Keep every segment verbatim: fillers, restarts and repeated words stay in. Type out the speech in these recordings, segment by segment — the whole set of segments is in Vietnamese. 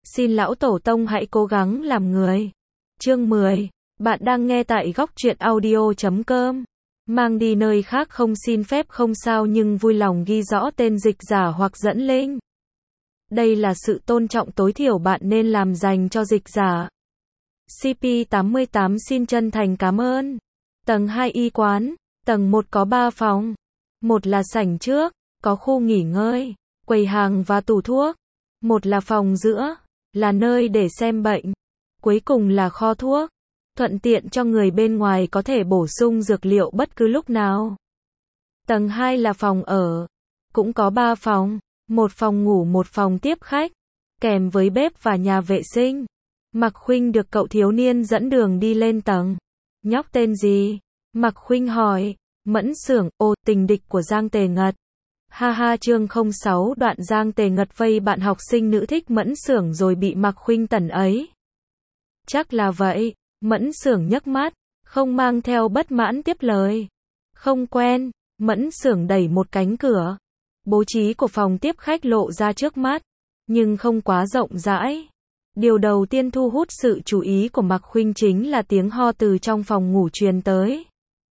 Xin lão tổ tông hãy cố gắng làm người. Chương mười. Bạn đang nghe tại góc truyện audio chấm com. Mang đi nơi khác không xin phép không sao nhưng vui lòng ghi rõ tên dịch giả hoặc dẫn link. Đây là sự tôn trọng tối thiểu bạn nên làm dành cho dịch giả. xê pê tám mươi tám xin chân thành cảm ơn. Tầng hai y quán. Tầng một có ba phòng. Một là sảnh trước, có khu nghỉ ngơi, quầy hàng và tủ thuốc. Một là phòng giữa, là nơi để xem bệnh. Cuối cùng là kho thuốc, thuận tiện cho người bên ngoài có thể bổ sung dược liệu bất cứ lúc nào. Tầng hai là phòng ở, cũng có ba phòng, một phòng ngủ một phòng tiếp khách, kèm với bếp và nhà vệ sinh. Mạc Khuynh được cậu thiếu niên dẫn đường đi lên tầng. Nhóc tên gì? Mạc Khuynh hỏi. Mẫn Xưởng. Ồ, tình địch của Giang Tề Ngật. Ha ha. Chương không sáu. Đoạn Giang Tề Ngật vây bạn học sinh nữ thích Mẫn Xưởng rồi bị Mạc Khuynh tẩn ấy. Chắc là vậy. Mẫn Xưởng nhấc mắt, không mang theo bất mãn tiếp lời. Không quen. Mẫn Xưởng đẩy một cánh cửa. Bố trí của phòng tiếp khách lộ ra trước mắt, nhưng không quá rộng rãi. Điều đầu tiên thu hút sự chú ý của Mạc Khuynh chính là tiếng ho từ trong phòng ngủ truyền tới.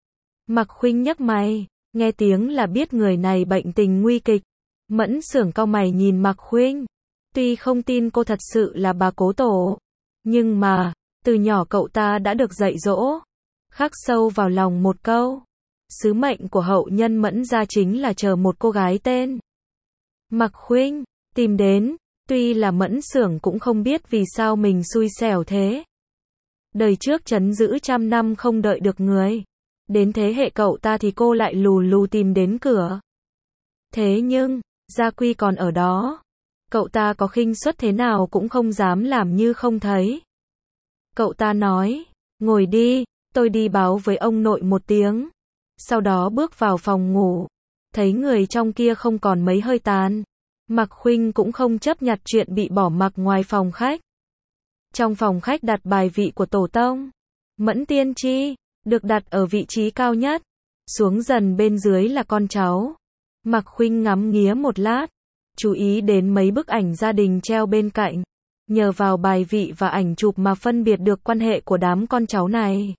Mạc Khuynh nhấc mày, nghe tiếng là biết người này bệnh tình nguy kịch. Mẫn Xưởng cau mày nhìn Mạc Khuynh. Tuy không tin cô thật sự là bà cố tổ, nhưng mà, từ nhỏ cậu ta đã được dạy dỗ, khắc sâu vào lòng một câu. Sứ mệnh của hậu nhân Mẫn gia chính là chờ một cô gái tên Mạc Khuynh tìm đến. Tuy là Mẫn Xưởng cũng không biết vì sao mình xui xẻo thế. Đời trước trấn giữ trăm năm không đợi được người. Đến thế hệ cậu ta thì cô lại lù lù tìm đến cửa. Thế nhưng, gia quy còn ở đó. Cậu ta có khinh suất thế nào cũng không dám làm như không thấy. Cậu ta nói, ngồi đi, tôi đi báo với ông nội một tiếng. Sau đó bước vào phòng ngủ. Thấy người trong kia không còn mấy hơi tàn. Mạc Khuynh cũng không chấp nhặt chuyện bị bỏ mặc ngoài phòng khách. Trong phòng khách đặt bài vị của tổ tông. Mẫn Tiên Tri được đặt ở vị trí cao nhất. Xuống dần bên dưới là con cháu. Mạc Khuynh ngắm nghía một lát, chú ý đến mấy bức ảnh gia đình treo bên cạnh. Nhờ vào bài vị và ảnh chụp mà phân biệt được quan hệ của đám con cháu này.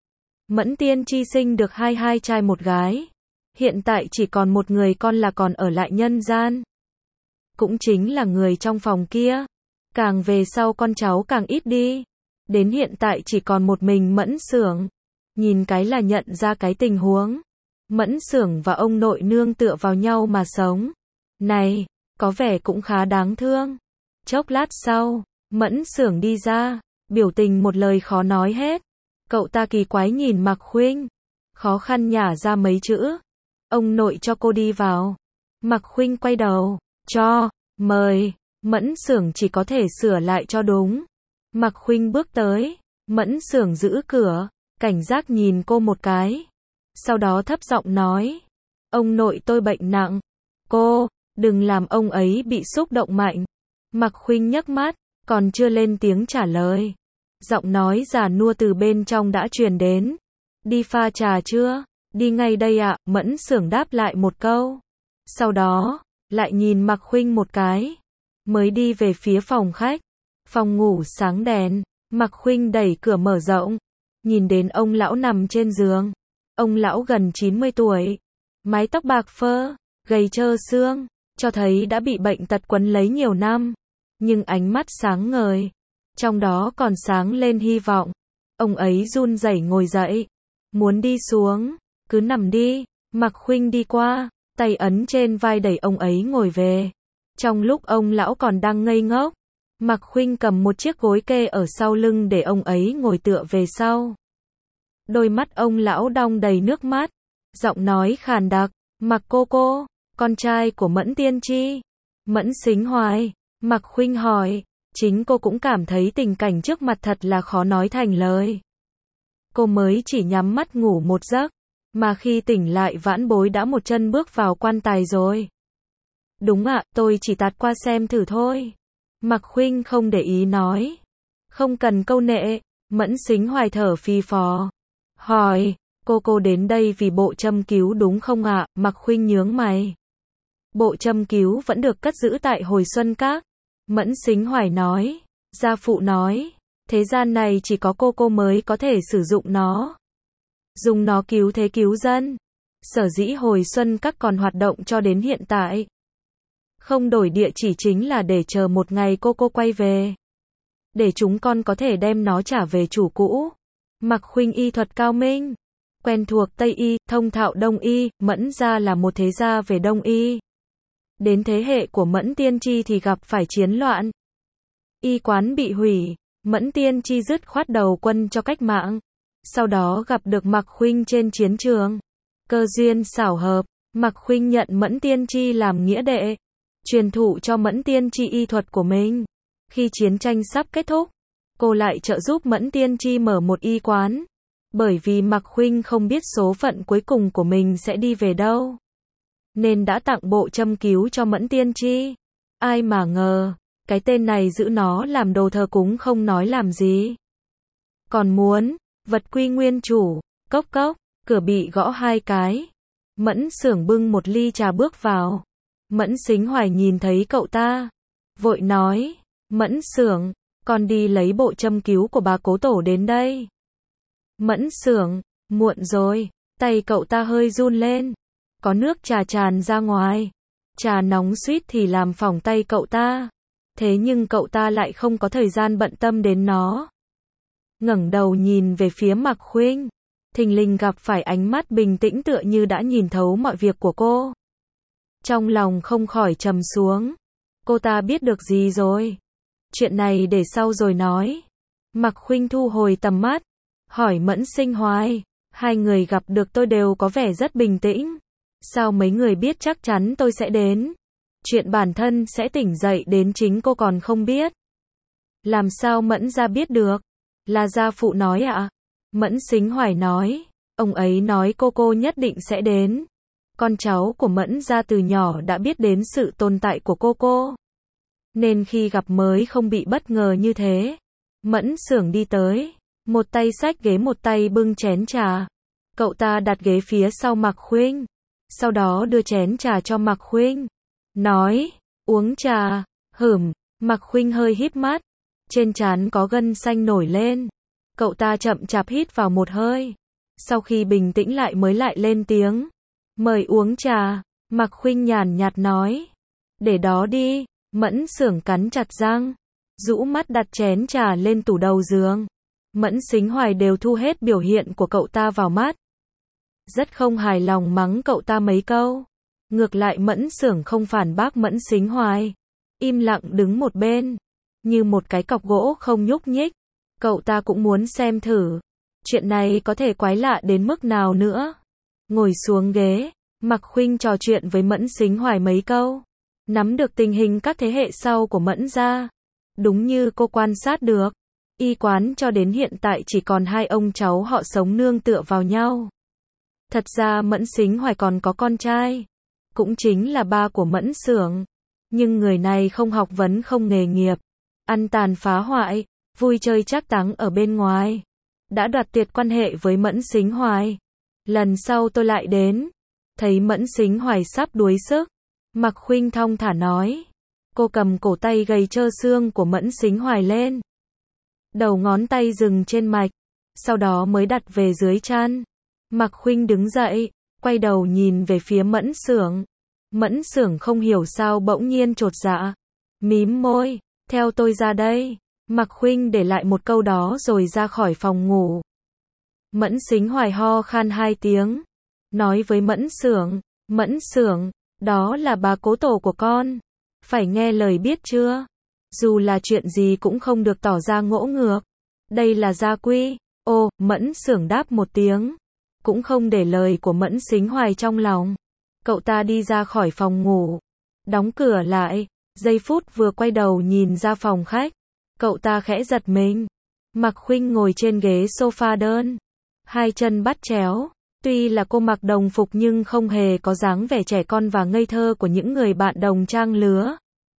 Mẫn Tiên Tri sinh được hai hai trai một gái. Hiện tại chỉ còn một người con là còn ở lại nhân gian. Cũng chính là người trong phòng kia. Càng về sau con cháu càng ít đi. Đến hiện tại chỉ còn một mình Mẫn Xưởng. Nhìn cái là nhận ra cái tình huống. Mẫn Xưởng và ông nội nương tựa vào nhau mà sống. Này, có vẻ cũng khá đáng thương. Chốc lát sau, Mẫn Xưởng đi ra, biểu tình một lời khó nói hết. Cậu ta kỳ quái nhìn Mạc Khuynh, khó khăn nhả ra mấy chữ. Ông nội cho cô đi vào. Mạc Khuynh quay đầu, cho, mời. Mẫn Xưởng chỉ có thể sửa lại cho đúng. Mạc Khuynh bước tới, Mẫn Xưởng giữ cửa, cảnh giác nhìn cô một cái. Sau đó thấp giọng nói, ông nội tôi bệnh nặng. Cô, đừng làm ông ấy bị xúc động mạnh. Mạc Khuynh nhấc mắt, còn chưa lên tiếng trả lời. Giọng nói già nua từ bên trong đã truyền đến. Đi pha trà chưa? Đi ngay đây ạ. Mẫn Xưởng đáp lại một câu. Sau đó, lại nhìn Mạc Khuynh một cái. Mới đi về phía phòng khách. Phòng ngủ sáng đèn. Mạc Khuynh đẩy cửa mở rộng. Nhìn đến ông lão nằm trên giường. Ông lão gần chín mươi tuổi. Mái tóc bạc phơ, gầy trơ xương, cho thấy đã bị bệnh tật quấn lấy nhiều năm. Nhưng ánh mắt sáng ngời. Trong đó còn sáng lên hy vọng. Ông ấy run rẩy ngồi dậy. Muốn đi xuống. Cứ nằm đi. Mạc Khuynh đi qua, tay ấn trên vai đẩy ông ấy ngồi về. Trong lúc ông lão còn đang ngây ngốc, Mạc Khuynh cầm một chiếc gối kê ở sau lưng để ông ấy ngồi tựa về sau. Đôi mắt ông lão đong đầy nước mắt. Giọng nói khàn đặc. Mạc cô cô, con trai của Mẫn Tiên Tri. Mẫn Sính Hoài. Mạc Khuynh hỏi. Chính cô cũng cảm thấy tình cảnh trước mặt thật là khó nói thành lời. Cô mới chỉ nhắm mắt ngủ một giấc, mà khi tỉnh lại vãn bối đã một chân bước vào quan tài rồi. Đúng ạ, tôi chỉ tạt qua xem thử thôi. Mạc Khuynh không để ý nói. Không cần câu nệ. Mẫn Sính Hoài thở phì phò. Hỏi, cô cô đến đây vì bộ châm cứu đúng không ạ? Mạc Khuynh nhướng mày. Bộ châm cứu vẫn được cất giữ tại Hồi Xuân Các. Mẫn Sính Hoài nói. Gia phụ nói, thế gian này chỉ có cô cô mới có thể sử dụng nó. Dùng nó cứu thế cứu dân. Sở dĩ hồi xuân các còn hoạt động cho đến hiện tại. Không đổi địa chỉ chính là để chờ một ngày cô cô quay về. Để chúng con có thể đem nó trả về chủ cũ. Mạc Khuynh y thuật cao minh. Quen thuộc Tây y, thông thạo Đông y, Mẫn gia là một thế gia về Đông y. Đến thế hệ của Mẫn Tiên Tri thì gặp phải chiến loạn. Y quán bị hủy, Mẫn Tiên Tri dứt khoát đầu quân cho cách mạng. Sau đó gặp được Mạc Khuynh trên chiến trường. Cơ duyên xảo hợp, Mạc Khuynh nhận Mẫn Tiên Tri làm nghĩa đệ, truyền thụ cho Mẫn Tiên Tri y thuật của mình. Khi chiến tranh sắp kết thúc, cô lại trợ giúp Mẫn Tiên Tri mở một y quán. Bởi vì Mạc Khuynh không biết số phận cuối cùng của mình sẽ đi về đâu, nên đã tặng bộ châm cứu cho Mẫn Tiên Tri. Ai mà ngờ, cái tên này giữ nó làm đồ thờ cúng không nói làm gì. Còn muốn, vật quy nguyên chủ, cốc cốc, cửa bị gõ hai cái. Mẫn Xưởng bưng một ly trà bước vào. Mẫn Sính Hoài nhìn thấy cậu ta, vội nói, Mẫn Xưởng, con đi lấy bộ châm cứu của bà cố tổ đến đây. Mẫn Xưởng, muộn rồi, tay cậu ta hơi run lên. Có nước trà tràn ra ngoài. Trà nóng suýt thì làm phỏng tay cậu ta. Thế nhưng cậu ta lại không có thời gian bận tâm đến nó. Ngẩng đầu nhìn về phía Mạc Khuynh, thình lình gặp phải ánh mắt bình tĩnh tựa như đã nhìn thấu mọi việc của cô. Trong lòng không khỏi trầm xuống. Cô ta biết được gì rồi? Chuyện này để sau rồi nói. Mạc Khuynh thu hồi tầm mắt, hỏi Mẫn Sinh Hoài, hai người gặp được tôi đều có vẻ rất bình tĩnh. Sao mấy người biết chắc chắn tôi sẽ đến? Chuyện bản thân sẽ tỉnh dậy đến chính cô còn không biết. Làm sao Mẫn gia biết được? Là gia phụ nói ạ? À? Mẫn Sính Hoài nói, ông ấy nói cô cô nhất định sẽ đến. Con cháu của Mẫn gia từ nhỏ đã biết đến sự tồn tại của cô cô, nên khi gặp mới không bị bất ngờ như thế. Mẫn Xưởng đi tới, một tay xách ghế một tay bưng chén trà. Cậu ta đặt ghế phía sau Mạc Khuynh, sau đó đưa chén trà cho Mạc Khuynh, nói, uống trà. Hửm, Mạc Khuynh hơi híp mắt, trên trán có gân xanh nổi lên. Cậu ta chậm chạp hít vào một hơi, sau khi bình tĩnh lại mới lại lên tiếng, mời uống trà. Mạc Khuynh nhàn nhạt nói, để đó đi. Mẫn Xưởng cắn chặt răng, rũ mắt đặt chén trà lên tủ đầu giường. Mẫn Sính Hoài đều thu hết biểu hiện của cậu ta vào mắt, rất không hài lòng mắng cậu ta mấy câu. Ngược lại Mẫn Xưởng không phản bác Mẫn Sính Hoài, im lặng đứng một bên, như một cái cọc gỗ không nhúc nhích. Cậu ta cũng muốn xem thử, chuyện này có thể quái lạ đến mức nào nữa. Ngồi xuống ghế, Mạc Khuynh trò chuyện với Mẫn Sính Hoài mấy câu, nắm được tình hình các thế hệ sau của Mẫn gia. Đúng như cô quan sát được, y quán cho đến hiện tại chỉ còn hai ông cháu họ sống nương tựa vào nhau. Thật ra Mẫn Sính Hoài còn có con trai, cũng chính là ba của Mẫn Xưởng. Nhưng người này không học vấn không nghề nghiệp, ăn tàn phá hoại, vui chơi trác táng ở bên ngoài. Đã đoạt tuyệt quan hệ với Mẫn Sính Hoài. Lần sau tôi lại đến. Thấy Mẫn Sính Hoài sắp đuối sức, Mạc Khuynh thong thả nói. Cô cầm cổ tay gầy trơ xương của Mẫn Sính Hoài lên. Đầu ngón tay dừng trên mạch, sau đó mới đặt về dưới trán. Mạc Khuynh đứng dậy, quay đầu nhìn về phía Mẫn Xưởng. Mẫn Xưởng không hiểu sao bỗng nhiên chột dạ, mím môi, theo tôi ra đây. Mạc Khuynh để lại một câu đó rồi ra khỏi phòng ngủ. Mẫn Sính Hoài ho khan hai tiếng, nói với Mẫn Xưởng, Mẫn Xưởng, đó là bà cố tổ của con, phải nghe lời biết chưa? Dù là chuyện gì cũng không được tỏ ra ngỗ ngược, đây là gia quy. Ô, Mẫn Xưởng đáp một tiếng, cũng không để lời của Mẫn Sính Hoài trong lòng. Cậu ta đi ra khỏi phòng ngủ, đóng cửa lại, giây phút vừa quay đầu nhìn ra phòng khách, cậu ta khẽ giật mình. Mạc Khuynh ngồi trên ghế sofa đơn, hai chân bắt chéo. Tuy là cô mặc đồng phục nhưng không hề có dáng vẻ trẻ con và ngây thơ của những người bạn đồng trang lứa.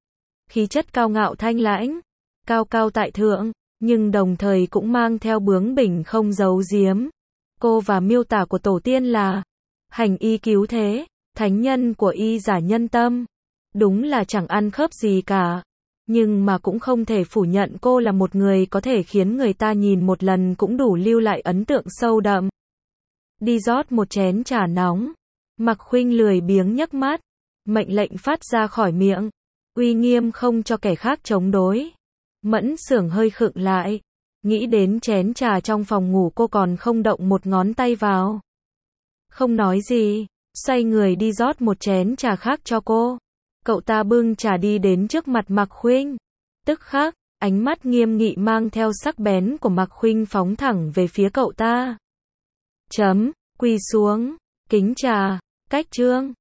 Khí chất cao ngạo thanh lãnh, cao cao tại thượng, nhưng đồng thời cũng mang theo bướng bỉnh không giấu giếm. Cô và miêu tả của tổ tiên là hành y cứu thế, thánh nhân của y giả nhân tâm. Đúng là chẳng ăn khớp gì cả. Nhưng mà cũng không thể phủ nhận cô là một người có thể khiến người ta nhìn một lần cũng đủ lưu lại ấn tượng sâu đậm. Đi rót một chén trà nóng. Mạc Khuynh lười biếng nhấc mắt. Mệnh lệnh phát ra khỏi miệng. Uy nghiêm không cho kẻ khác chống đối. Mẫn Xưởng hơi khựng lại. Nghĩ đến chén trà trong phòng ngủ cô còn không động một ngón tay vào. Không nói gì. Xoay người đi rót một chén trà khác cho cô. Cậu ta bưng trà đi đến trước mặt Mạc Khuynh. Tức khắc, ánh mắt nghiêm nghị mang theo sắc bén của Mạc Khuynh phóng thẳng về phía cậu ta. Chấm, quỳ xuống, kính trà, cách trương.